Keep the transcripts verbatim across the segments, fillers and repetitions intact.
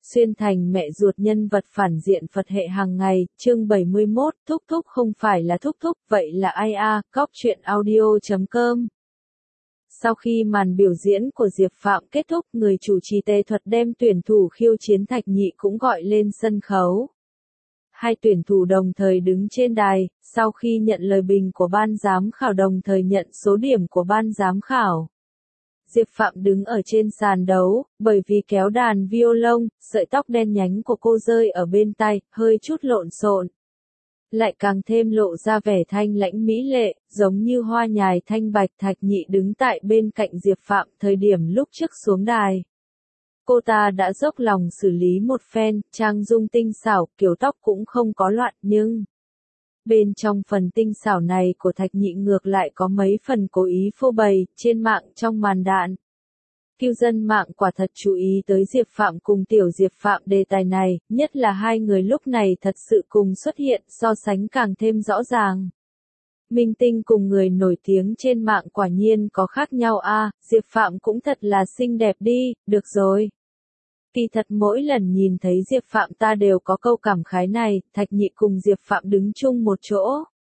Xuyên thành mẹ ruột nhân vật phản diện Phật hệ hàng ngày, chương bảy mươi mốt, thúc thúc không phải là thúc thúc, vậy là ai a, cóc truyện audio chấm com. Sau khi màn biểu diễn của Diệp Phạm kết thúc, người chủ trì tề thuật đem tuyển thủ khiêu chiến Thạch Nhị cũng gọi lên sân khấu. Hai tuyển thủ đồng thời đứng trên đài, sau khi nhận lời bình của ban giám khảo đồng thời nhận số điểm của ban giám khảo. Diệp Phạm đứng ở trên sàn đấu, bởi vì kéo đàn violon, sợi tóc đen nhánh của cô rơi ở bên tai, hơi chút lộn xộn. Lại càng thêm lộ ra vẻ thanh lãnh mỹ lệ, giống như hoa nhài thanh bạch. Thạch Nhị đứng tại bên cạnh Diệp Phạm thời điểm lúc trước xuống đài. Cô ta đã dốc lòng xử lý một phen, trang dung tinh xảo, kiểu tóc cũng không có loạn nhưng... Bên trong phần tinh xảo này của Thạch Nhị ngược lại có mấy phần cố ý phô bày, trên mạng trong màn đạn. Cư dân mạng quả thật chú ý tới Diệp Phạm cùng tiểu Diệp Phạm đề tài này, nhất là hai người lúc này thật sự cùng xuất hiện, so sánh càng thêm rõ ràng. Minh tinh cùng người nổi tiếng trên mạng quả nhiên có khác nhau a, Diệp Phạm cũng thật là xinh đẹp đi, được rồi. Kỳ thật mỗi lần nhìn thấy Diệp Phạm ta đều có câu cảm khái này, Thạch Nhị cùng Diệp Phạm đứng chung một chỗ.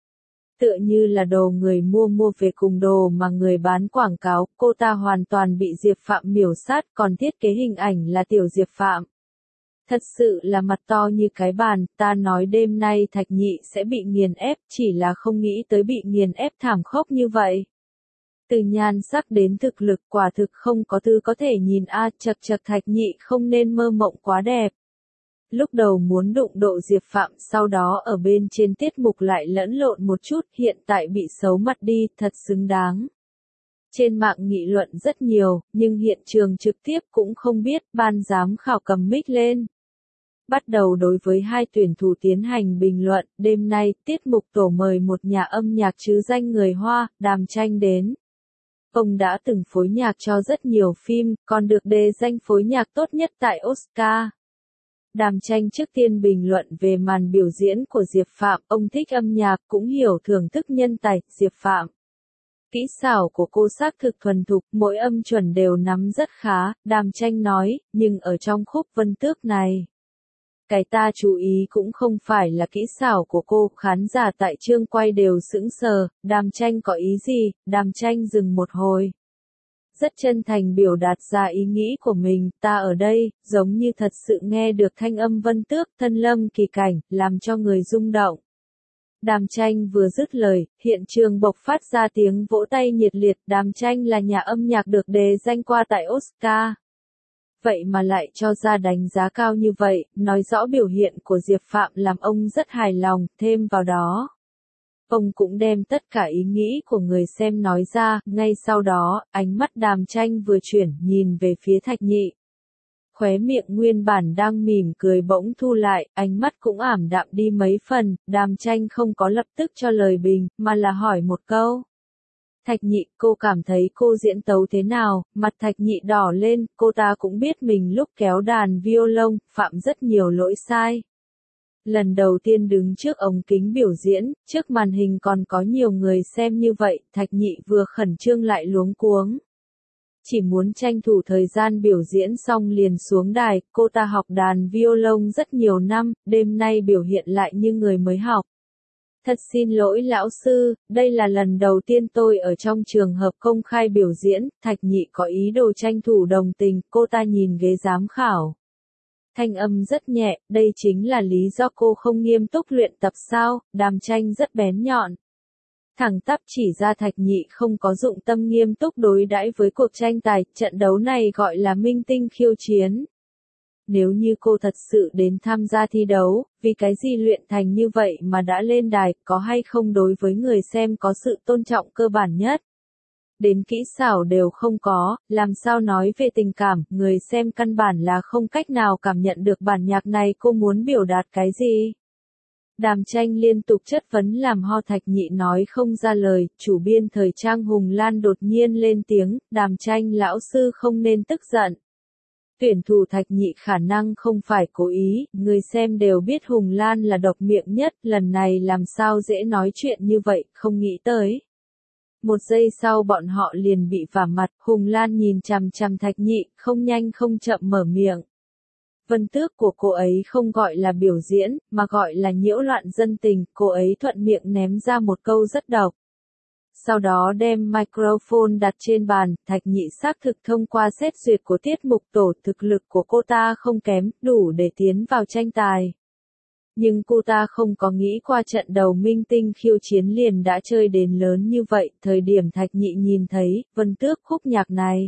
Tựa như là đồ người mua mua về cùng đồ mà người bán quảng cáo, cô ta hoàn toàn bị Diệp Phạm miểu sát, còn thiết kế hình ảnh là tiểu Diệp Phạm. Thật sự là mặt to như cái bàn, ta nói đêm nay Thạch Nhị sẽ bị nghiền ép, chỉ là không nghĩ tới bị nghiền ép thảm khốc như vậy. Từ nhan sắc đến thực lực quả thực không có thứ có thể nhìn a, chật chật Thạch Nhị không nên mơ mộng quá đẹp. Lúc đầu muốn đụng độ Diệp Phạm, sau đó ở bên trên tiết mục lại lẫn lộn một chút, hiện tại bị xấu mặt đi, thật xứng đáng. Trên mạng nghị luận rất nhiều, nhưng hiện trường trực tiếp cũng không biết, ban giám khảo cầm mic lên. Bắt đầu đối với hai tuyển thủ tiến hành bình luận, đêm nay, tiết mục tổ mời một nhà âm nhạc trứ danh người Hoa, Đàm Tranh đến. Ông đã từng phối nhạc cho rất nhiều phim, còn được đề danh phối nhạc tốt nhất tại Oscar. Đàm Tranh trước tiên bình luận về màn biểu diễn của Diệp Phạm, ông thích âm nhạc cũng hiểu thưởng thức nhân tài, Diệp Phạm. Kỹ xảo của cô xác thực thuần thục, mỗi âm chuẩn đều nắm rất khá, Đàm Tranh nói, nhưng ở trong khúc Vân Tước này. Cái ta chú ý cũng không phải là kỹ xảo của cô, khán giả tại chương quay đều sững sờ, Đàm Tranh có ý gì, Đàm Tranh dừng một hồi. Rất chân thành biểu đạt ra ý nghĩ của mình, ta ở đây, giống như thật sự nghe được thanh âm Vân Tước, thân lâm kỳ cảnh, làm cho người rung động. Đàm Tranh vừa dứt lời, hiện trường bộc phát ra tiếng vỗ tay nhiệt liệt, Đàm Tranh là nhà âm nhạc được đề danh qua tại Oscar. Vậy mà lại cho ra đánh giá cao như vậy, nói rõ biểu hiện của Diệp Phạm làm ông rất hài lòng, thêm vào đó. Ông cũng đem tất cả ý nghĩ của người xem nói ra, ngay sau đó, ánh mắt Đàm Tranh vừa chuyển, nhìn về phía Thạch Nhị. Khóe miệng nguyên bản đang mỉm cười bỗng thu lại, ánh mắt cũng ảm đạm đi mấy phần, Đàm Tranh không có lập tức cho lời bình, mà là hỏi một câu. Thạch Nhị, cô cảm thấy cô diễn tấu thế nào? Mặt Thạch Nhị đỏ lên, cô ta cũng biết mình lúc kéo đàn violon, phạm rất nhiều lỗi sai. Lần đầu tiên đứng trước ống kính biểu diễn, trước màn hình còn có nhiều người xem như vậy, Thạch Nhị vừa khẩn trương lại luống cuống. Chỉ muốn tranh thủ thời gian biểu diễn xong liền xuống đài, cô ta học đàn violon rất nhiều năm, đêm nay biểu hiện lại như người mới học. Thật xin lỗi lão sư, đây là lần đầu tiên tôi ở trong trường hợp công khai biểu diễn, Thạch Nhị có ý đồ tranh thủ đồng tình, cô ta nhìn ghế giám khảo. Thanh âm rất nhẹ, đây chính là lý do cô không nghiêm túc luyện tập sao, Đàm Tranh rất bén nhọn. Thẳng tắp chỉ ra Thạch Nhị không có dụng tâm nghiêm túc đối đãi với cuộc tranh tài, trận đấu này gọi là minh tinh khiêu chiến. Nếu như cô thật sự đến tham gia thi đấu, vì cái gì luyện thành như vậy mà đã lên đài, có hay không đối với người xem có sự tôn trọng cơ bản nhất. Đến kỹ xảo đều không có, làm sao nói về tình cảm, người xem căn bản là không cách nào cảm nhận được bản nhạc này cô muốn biểu đạt cái gì. Đàm Tranh liên tục chất vấn làm ho Thạch Nhị nói không ra lời, chủ biên thời trang Hùng Lan đột nhiên lên tiếng, Đàm Tranh lão sư không nên tức giận. Tuyển thủ Thạch Nhị khả năng không phải cố ý, người xem đều biết Hùng Lan là độc miệng nhất, lần này làm sao dễ nói chuyện như vậy, không nghĩ tới. Một giây sau bọn họ liền bị vả mặt, Hùng Lan nhìn chằm chằm Thạch Nhị, không nhanh không chậm mở miệng. Vân tước của cô ấy không gọi là biểu diễn, mà gọi là nhiễu loạn dân tình, cô ấy thuận miệng ném ra một câu rất độc. Sau đó đem microphone đặt trên bàn, Thạch Nhị xác thực thông qua xét duyệt của tiết mục tổ, thực lực của cô ta không kém, đủ để tiến vào tranh tài. Nhưng cô ta không có nghĩ qua trận đầu minh tinh khiêu chiến liền đã chơi đến lớn như vậy, thời điểm Thạch Nhị nhìn thấy, Vân Tước khúc nhạc này.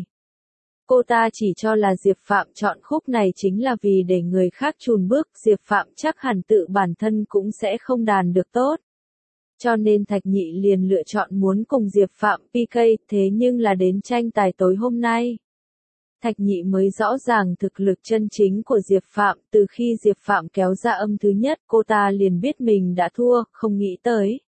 Cô ta chỉ cho là Diệp Phạm chọn khúc này chính là vì để người khác chùn bước, Diệp Phạm chắc hẳn tự bản thân cũng sẽ không đàn được tốt. Cho nên Thạch Nhị liền lựa chọn muốn cùng Diệp Phạm pê ca, thế nhưng là đến tranh tài tối hôm nay. Thạch Nhị mới rõ ràng thực lực chân chính của Diệp Phạm, từ khi Diệp Phạm kéo ra âm thứ nhất cô ta liền biết mình đã thua, không nghĩ tới.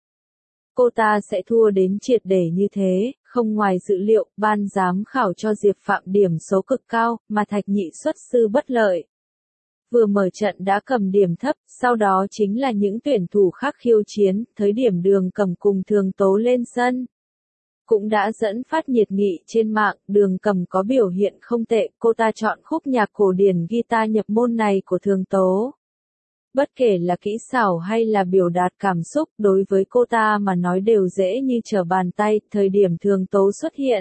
Cô ta sẽ thua đến triệt để như thế, không ngoài dự liệu, ban giám khảo cho Diệp Phạm điểm số cực cao, mà Thạch Nhị xuất sư bất lợi. Vừa mở trận đã cầm điểm thấp, sau đó chính là những tuyển thủ khác khiêu chiến, thời điểm Đường Cầm cùng Thường Tố lên sân. Cũng đã dẫn phát nhiệt nghị trên mạng, Đường Cầm có biểu hiện không tệ, cô ta chọn khúc nhạc cổ điển guitar nhập môn này của Thường Tố. Bất kể là kỹ xảo hay là biểu đạt cảm xúc, đối với cô ta mà nói đều dễ như trở bàn tay, thời điểm Thường Tố xuất hiện.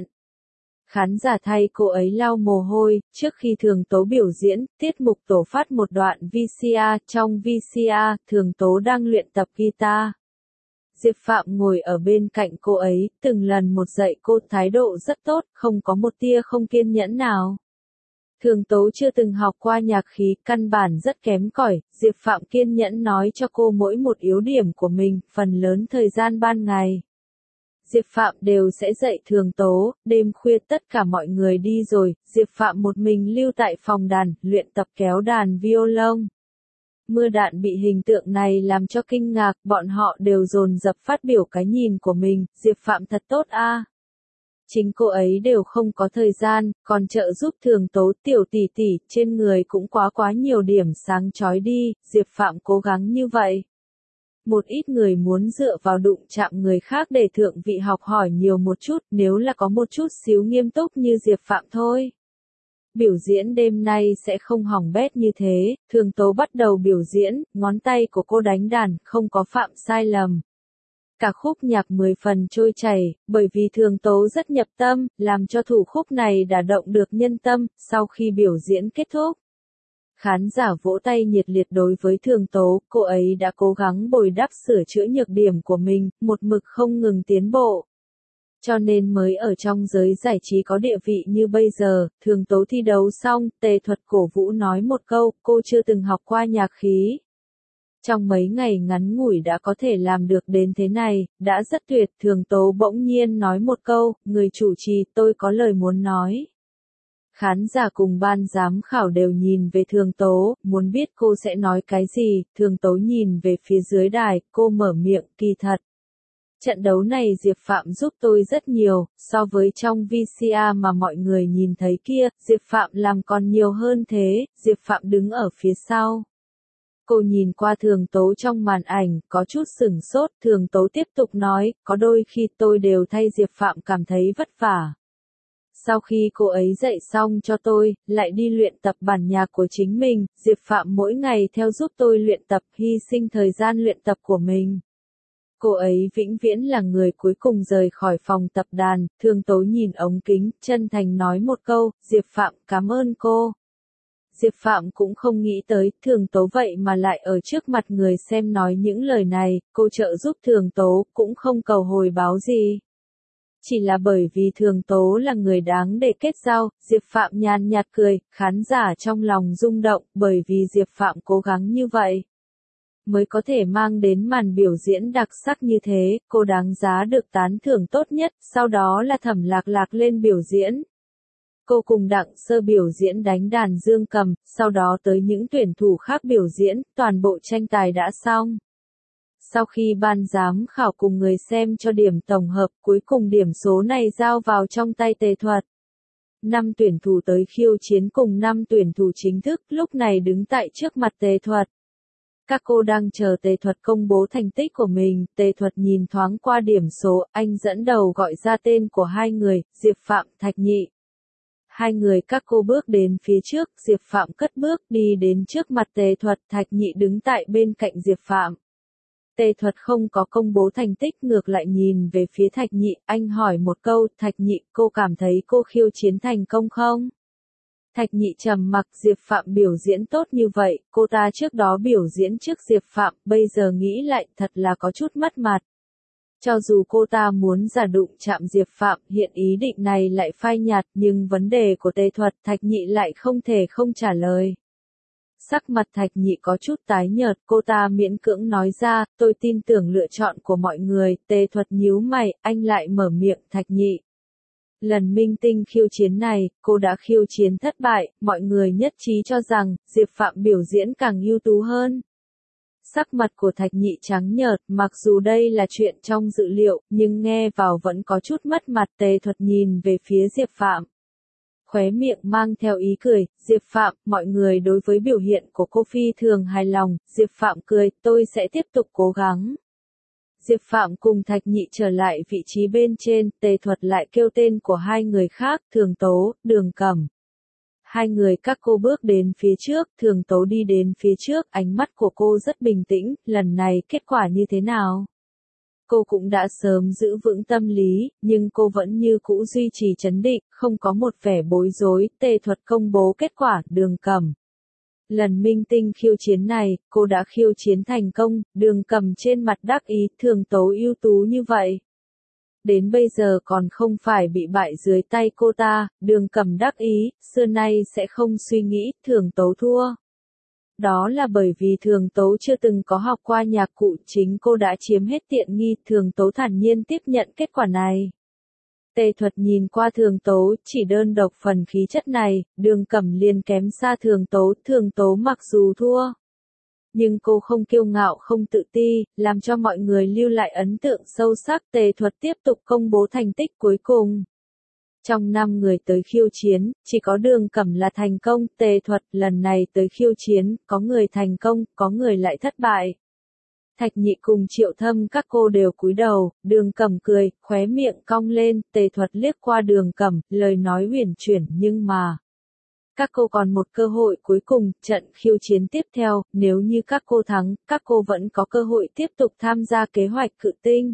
Khán giả thay cô ấy lau mồ hôi, trước khi Thường Tố biểu diễn, tiết mục tổ phát một đoạn vê xê a, trong vê xê a, Thường Tố đang luyện tập guitar. Diệp Phạm ngồi ở bên cạnh cô ấy, từng lần một dạy cô thái độ rất tốt, không có một tia không kiên nhẫn nào. Thường Tố chưa từng học qua nhạc khí, căn bản rất kém cỏi, Diệp Phạm kiên nhẫn nói cho cô mỗi một yếu điểm của mình, phần lớn thời gian ban ngày. Diệp Phạm đều sẽ dạy Thường Tố, đêm khuya tất cả mọi người đi rồi, Diệp Phạm một mình lưu tại phòng đàn, luyện tập kéo đàn violon. Mưa Đạn bị hình tượng này làm cho kinh ngạc, bọn họ đều dồn dập phát biểu cái nhìn của mình, Diệp Phạm thật tốt a. À. Chính cô ấy đều không có thời gian, còn trợ giúp Thường Tố tiểu tỷ tỷ, trên người cũng quá quá nhiều điểm sáng chói đi, Diệp Phạm cố gắng như vậy. Một ít người muốn dựa vào đụng chạm người khác để thượng vị học hỏi nhiều một chút, nếu là có một chút xíu nghiêm túc như Diệp Phạm thôi. Biểu diễn đêm nay sẽ không hỏng bét như thế, Thường Tố bắt đầu biểu diễn, ngón tay của cô đánh đàn, không có phạm sai lầm. Cả khúc nhạc mười phần trôi chảy, bởi vì Thường Tố rất nhập tâm, làm cho thủ khúc này đả động được nhân tâm, sau khi biểu diễn kết thúc. Khán giả vỗ tay nhiệt liệt đối với Thường Tố, cô ấy đã cố gắng bồi đắp sửa chữa nhược điểm của mình, một mực không ngừng tiến bộ. Cho nên mới ở trong giới giải trí có địa vị như bây giờ, Thường Tố thi đấu xong, Tề Thuật cổ vũ nói một câu, cô chưa từng học qua nhạc khí. Trong mấy ngày ngắn ngủi đã có thể làm được đến thế này, đã rất tuyệt, Thường Tố bỗng nhiên nói một câu, người chủ trì tôi có lời muốn nói. Khán giả cùng ban giám khảo đều nhìn về Thường Tố, muốn biết cô sẽ nói cái gì, Thường Tố nhìn về phía dưới đài, cô mở miệng, kỳ thật. Trận đấu này Diệp Phạm giúp tôi rất nhiều, so với trong vê xê a mà mọi người nhìn thấy kia, Diệp Phạm làm còn nhiều hơn thế, Diệp Phạm đứng ở phía sau. Cô nhìn qua Thường Tố trong màn ảnh, có chút sửng sốt, Thường Tố tiếp tục nói, có đôi khi tôi đều thay Diệp Phạm cảm thấy vất vả. Sau khi cô ấy dạy xong cho tôi, lại đi luyện tập bản nhạc của chính mình, Diệp Phạm mỗi ngày theo giúp tôi luyện tập, hy sinh thời gian luyện tập của mình. Cô ấy vĩnh viễn là người cuối cùng rời khỏi phòng tập đàn, Thường Tố nhìn ống kính, chân thành nói một câu, Diệp Phạm cảm ơn cô. Diệp Phạm cũng không nghĩ tới, Thường Tố vậy mà lại ở trước mặt người xem nói những lời này, cô trợ giúp Thường Tố, cũng không cầu hồi báo gì. Chỉ là bởi vì Thường Tố là người đáng để kết giao, Diệp Phạm nhàn nhạt cười, khán giả trong lòng rung động, bởi vì Diệp Phạm cố gắng như vậy. Mới có thể mang đến màn biểu diễn đặc sắc như thế, cô đáng giá được tán thưởng tốt nhất, sau đó là Thẩm Lạc Lạc lên biểu diễn. Cô cùng Đặng Sơ biểu diễn đánh đàn dương cầm, sau đó tới những tuyển thủ khác biểu diễn, toàn bộ tranh tài đã xong. Sau khi ban giám khảo cùng người xem cho điểm tổng hợp, cuối cùng điểm số này giao vào trong tay Tề Thuật. Năm tuyển thủ tới khiêu chiến cùng năm tuyển thủ chính thức, lúc này đứng tại trước mặt Tề Thuật. Các cô đang chờ Tề Thuật công bố thành tích của mình, Tề Thuật nhìn thoáng qua điểm số, anh dẫn đầu gọi ra tên của hai người, Diệp Phạm, Thạch Nhị. Hai người các cô bước đến phía trước, Diệp Phạm cất bước đi đến trước mặt Tề Thuật, Thạch Nhị đứng tại bên cạnh Diệp Phạm. Tề Thuật không có công bố thành tích, ngược lại nhìn về phía Thạch Nhị, anh hỏi một câu, Thạch Nhị, cô cảm thấy cô khiêu chiến thành công không? Thạch Nhị trầm mặc, Diệp Phạm biểu diễn tốt như vậy, cô ta trước đó biểu diễn trước Diệp Phạm, bây giờ nghĩ lại thật là có chút mất mặt. Cho dù cô ta muốn giả đụng chạm Diệp Phạm, hiện ý định này lại phai nhạt, nhưng vấn đề của Tề Thuật, Thạch Nhị lại không thể không trả lời. Sắc mặt Thạch Nhị có chút tái nhợt, cô ta miễn cưỡng nói ra, tôi tin tưởng lựa chọn của mọi người, Tề Thuật nhíu mày, anh lại mở miệng, Thạch Nhị. Lần minh tinh khiêu chiến này, cô đã khiêu chiến thất bại, mọi người nhất trí cho rằng, Diệp Phạm biểu diễn càng ưu tú hơn. Sắc mặt của Thạch Nhị trắng nhợt, mặc dù đây là chuyện trong dự liệu, nhưng nghe vào vẫn có chút mất mặt. Tề Thuật nhìn về phía Diệp Phạm. Khóe miệng mang theo ý cười, Diệp Phạm, mọi người đối với biểu hiện của cô phi thường hài lòng, Diệp Phạm cười, tôi sẽ tiếp tục cố gắng. Diệp Phạm cùng Thạch Nhị trở lại vị trí bên trên, Tề Thuật lại kêu tên của hai người khác, Thường Tố, Đường Cẩm. Hai người các cô bước đến phía trước, Thường Tố đi đến phía trước, ánh mắt của cô rất bình tĩnh, lần này kết quả như thế nào? Cô cũng đã sớm giữ vững tâm lý, nhưng cô vẫn như cũ duy trì trấn định, không có một vẻ bối rối. Tề Thuật công bố kết quả, Đường Cẩm. Lần minh tinh khiêu chiến này, cô đã khiêu chiến thành công, Đường Cẩm trên mặt đắc ý, Thường Tố ưu tú như vậy. Đến bây giờ còn không phải bị bại dưới tay cô ta, Đường Cẩm đắc ý, xưa nay sẽ không suy nghĩ, Thường Tố thua. Đó là bởi vì Thường Tố chưa từng có học qua nhạc cụ, chính cô đã chiếm hết tiện nghi, Thường Tố thản nhiên tiếp nhận kết quả này. Tề Thuật nhìn qua Thường Tố, chỉ đơn độc phần khí chất này, Đường Cẩm liền kém xa Thường Tố, Thường Tố mặc dù thua. Nhưng cô không kiêu ngạo không tự ti, làm cho mọi người lưu lại ấn tượng sâu sắc. Tề Thuật tiếp tục công bố thành tích cuối cùng. Trong năm người tới khiêu chiến, chỉ có Đường Cẩm là thành công, Tề Thuật lần này tới khiêu chiến, có người thành công, có người lại thất bại. Thạch Nhị cùng Triệu Thâm các cô đều cúi đầu, Đường Cẩm cười, khóe miệng cong lên, Tề Thuật liếc qua Đường Cẩm, lời nói huyền chuyển nhưng mà... Các cô còn một cơ hội cuối cùng, trận khiêu chiến tiếp theo, nếu như các cô thắng, các cô vẫn có cơ hội tiếp tục tham gia kế hoạch cự tinh.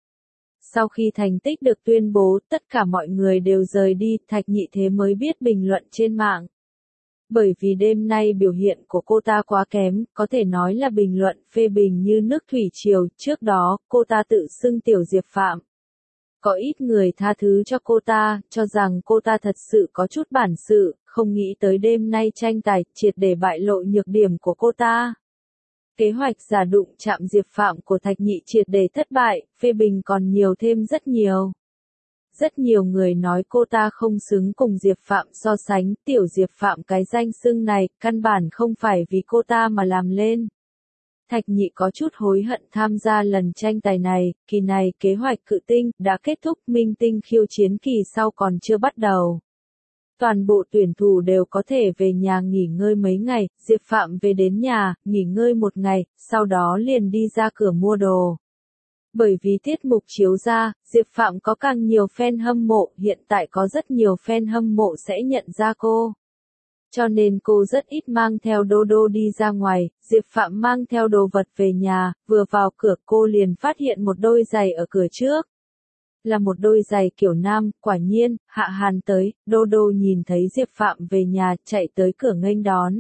Sau khi thành tích được tuyên bố, tất cả mọi người đều rời đi, Thạch Nhị thế mới biết bình luận trên mạng. Bởi vì đêm nay biểu hiện của cô ta quá kém, có thể nói là bình luận phê bình như nước thủy triều, trước đó, cô ta tự xưng tiểu Diệp Phạm. Có ít người tha thứ cho cô ta, cho rằng cô ta thật sự có chút bản sự, không nghĩ tới đêm nay tranh tài, triệt để bại lộ nhược điểm của cô ta. Kế hoạch giả đụng chạm Diệp Phạm của Thạch Nhị triệt để thất bại, phê bình còn nhiều thêm rất nhiều. Rất nhiều người nói cô ta không xứng cùng Diệp Phạm so sánh, tiểu Diệp Phạm cái danh xưng này, căn bản không phải vì cô ta mà làm lên. Thạch Nhị có chút hối hận tham gia lần tranh tài này, kỳ này kế hoạch cự tinh đã kết thúc, minh tinh khiêu chiến kỳ sau còn chưa bắt đầu. Toàn bộ tuyển thủ đều có thể về nhà nghỉ ngơi mấy ngày, Diệp Phạm về đến nhà, nghỉ ngơi một ngày, sau đó liền đi ra cửa mua đồ. Bởi vì tiết mục chiếu ra, Diệp Phạm có càng nhiều fan hâm mộ, hiện tại có rất nhiều fan hâm mộ sẽ nhận ra cô. Cho nên cô rất ít mang theo đô đô đi ra ngoài, Diệp Phạm mang theo đồ vật về nhà, vừa vào cửa cô liền phát hiện một đôi giày ở cửa trước. Là một đôi giày kiểu nam, quả nhiên, Hạ Hàn tới, đô đô nhìn thấy Diệp Phạm về nhà, chạy tới cửa nghênh đón.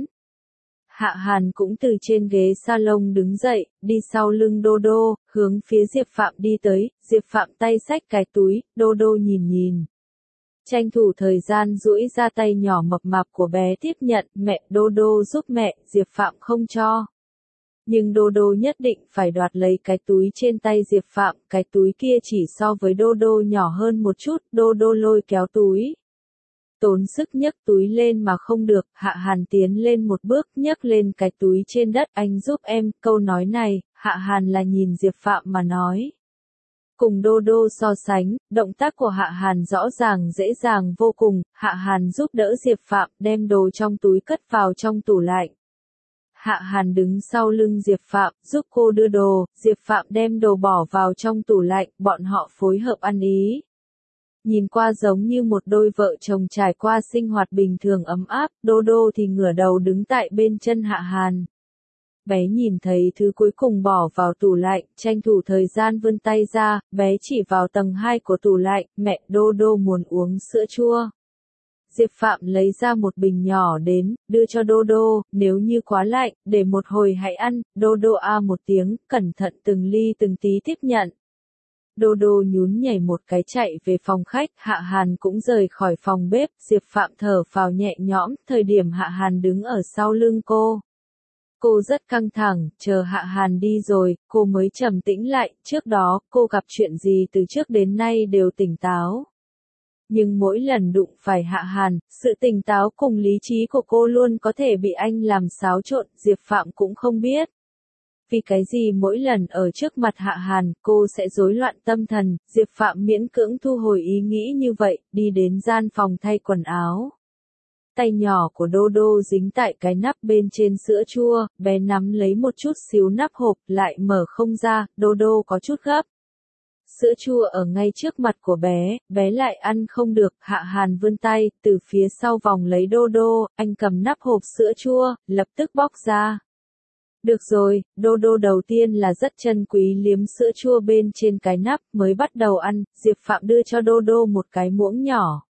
Hạ Hàn cũng từ trên ghế salon đứng dậy, đi sau lưng đô đô, hướng phía Diệp Phạm đi tới, Diệp Phạm tay xách cái túi, đô đô nhìn nhìn. Tranh thủ thời gian duỗi ra tay nhỏ mập mạp của bé tiếp nhận, mẹ, đô đô giúp mẹ, Diệp Phạm không cho. Nhưng đô đô nhất định phải đoạt lấy cái túi trên tay Diệp Phạm, cái túi kia chỉ so với đô đô nhỏ hơn một chút, đô đô lôi kéo túi. Tốn sức nhấc túi lên mà không được, Hạ Hàn tiến lên một bước nhấc lên cái túi trên đất, anh giúp em, câu nói này, Hạ Hàn là nhìn Diệp Phạm mà nói. Cùng đô đô so sánh, động tác của Hạ Hàn rõ ràng dễ dàng vô cùng, Hạ Hàn giúp đỡ Diệp Phạm đem đồ trong túi cất vào trong tủ lạnh. Hạ Hàn đứng sau lưng Diệp Phạm, giúp cô đưa đồ, Diệp Phạm đem đồ bỏ vào trong tủ lạnh, bọn họ phối hợp ăn ý. Nhìn qua giống như một đôi vợ chồng trải qua sinh hoạt bình thường ấm áp, Đô Đô thì ngửa đầu đứng tại bên chân Hạ Hàn. Bé nhìn thấy thứ cuối cùng bỏ vào tủ lạnh, tranh thủ thời gian vươn tay ra, bé chỉ vào tầng hai của tủ lạnh, mẹ, Đô Đô muốn uống sữa chua. Diệp Phạm lấy ra một bình nhỏ đến, đưa cho Đô Đô, nếu như quá lạnh, để một hồi hãy ăn, Đô Đô a một tiếng, cẩn thận từng ly từng tí tiếp nhận. Đô Đô nhún nhảy một cái chạy về phòng khách, Hạ Hàn cũng rời khỏi phòng bếp, Diệp Phạm thở phào nhẹ nhõm, thời điểm Hạ Hàn đứng ở sau lưng cô. Cô rất căng thẳng, chờ Hạ Hàn đi rồi, cô mới trầm tĩnh lại, trước đó, cô gặp chuyện gì từ trước đến nay đều tỉnh táo. Nhưng mỗi lần đụng phải Hạ Hàn, sự tỉnh táo cùng lý trí của cô luôn có thể bị anh làm xáo trộn, Diệp Phạm cũng không biết. Vì cái gì mỗi lần ở trước mặt Hạ Hàn, cô sẽ rối loạn tâm thần, Diệp Phạm miễn cưỡng thu hồi ý nghĩ như vậy, đi đến gian phòng thay quần áo. Tay nhỏ của Đô Đô dính tại cái nắp bên trên sữa chua, bé nắm lấy một chút xíu nắp hộp, lại mở không ra, Đô Đô có chút gấp. Sữa chua ở ngay trước mặt của bé, bé lại ăn không được, Hạ Hàn vươn tay, từ phía sau vòng lấy Đô Đô, anh cầm nắp hộp sữa chua, lập tức bóc ra. Được rồi, Đô Đô đầu tiên là rất trân quý liếm sữa chua bên trên cái nắp, mới bắt đầu ăn, Diệp Phạm đưa cho Đô Đô một cái muỗng nhỏ.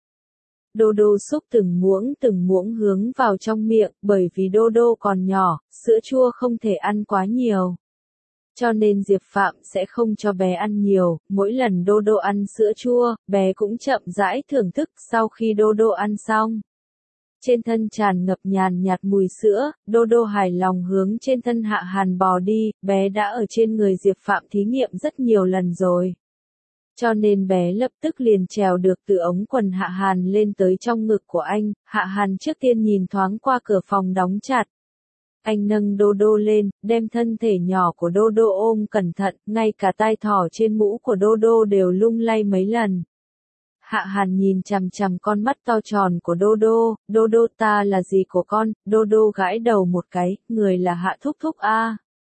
Đô Đô xúc từng muỗng từng muỗng hướng vào trong miệng, bởi vì Đô Đô còn nhỏ, sữa chua không thể ăn quá nhiều. Cho nên Diệp Phạm sẽ không cho bé ăn nhiều, mỗi lần Đô Đô ăn sữa chua, bé cũng chậm rãi thưởng thức sau khi Đô Đô ăn xong. Trên thân tràn ngập nhàn nhạt mùi sữa, Đô Đô hài lòng hướng trên thân Hạ Hàn bò đi, bé đã ở trên người Diệp Phạm thí nghiệm rất nhiều lần rồi. Cho nên bé lập tức liền trèo được từ ống quần Hạ Hàn lên tới trong ngực của anh, Hạ Hàn trước tiên nhìn thoáng qua cửa phòng đóng chặt. Anh nâng Đô Đô lên, đem thân thể nhỏ của Đô Đô ôm cẩn thận, ngay cả tai thỏ trên mũ của Đô Đô đều lung lay mấy lần. Hạ Hàn nhìn chằm chằm con mắt to tròn của Đô Đô, Đô Đô ta là gì của con, Đô Đô gãi đầu một cái, người là Hạ Thúc Thúc a.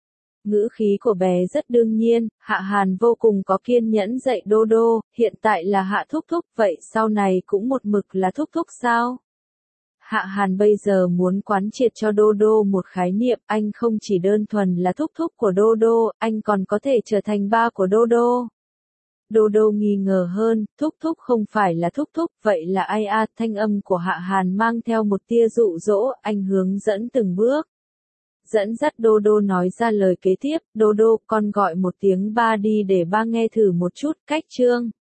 Ngữ khí của bé rất đương nhiên, Hạ Hàn vô cùng có kiên nhẫn dạy Đô Đô, hiện tại là Hạ Thúc Thúc, vậy sau này cũng một mực là Thúc Thúc sao? Hạ Hàn bây giờ muốn quán triệt cho Đô Đô một khái niệm, anh không chỉ đơn thuần là Thúc Thúc của Đô Đô, anh còn có thể trở thành ba của Đô Đô. Đô Đô nghi ngờ hơn, Thúc Thúc không phải là Thúc Thúc, vậy là ai a? Thanh âm của Hạ Hàn mang theo một tia dụ dỗ, anh hướng dẫn từng bước. Dẫn dắt Đô Đô nói ra lời kế tiếp, Đô Đô, con gọi một tiếng ba đi để ba nghe thử một chút, cách chương.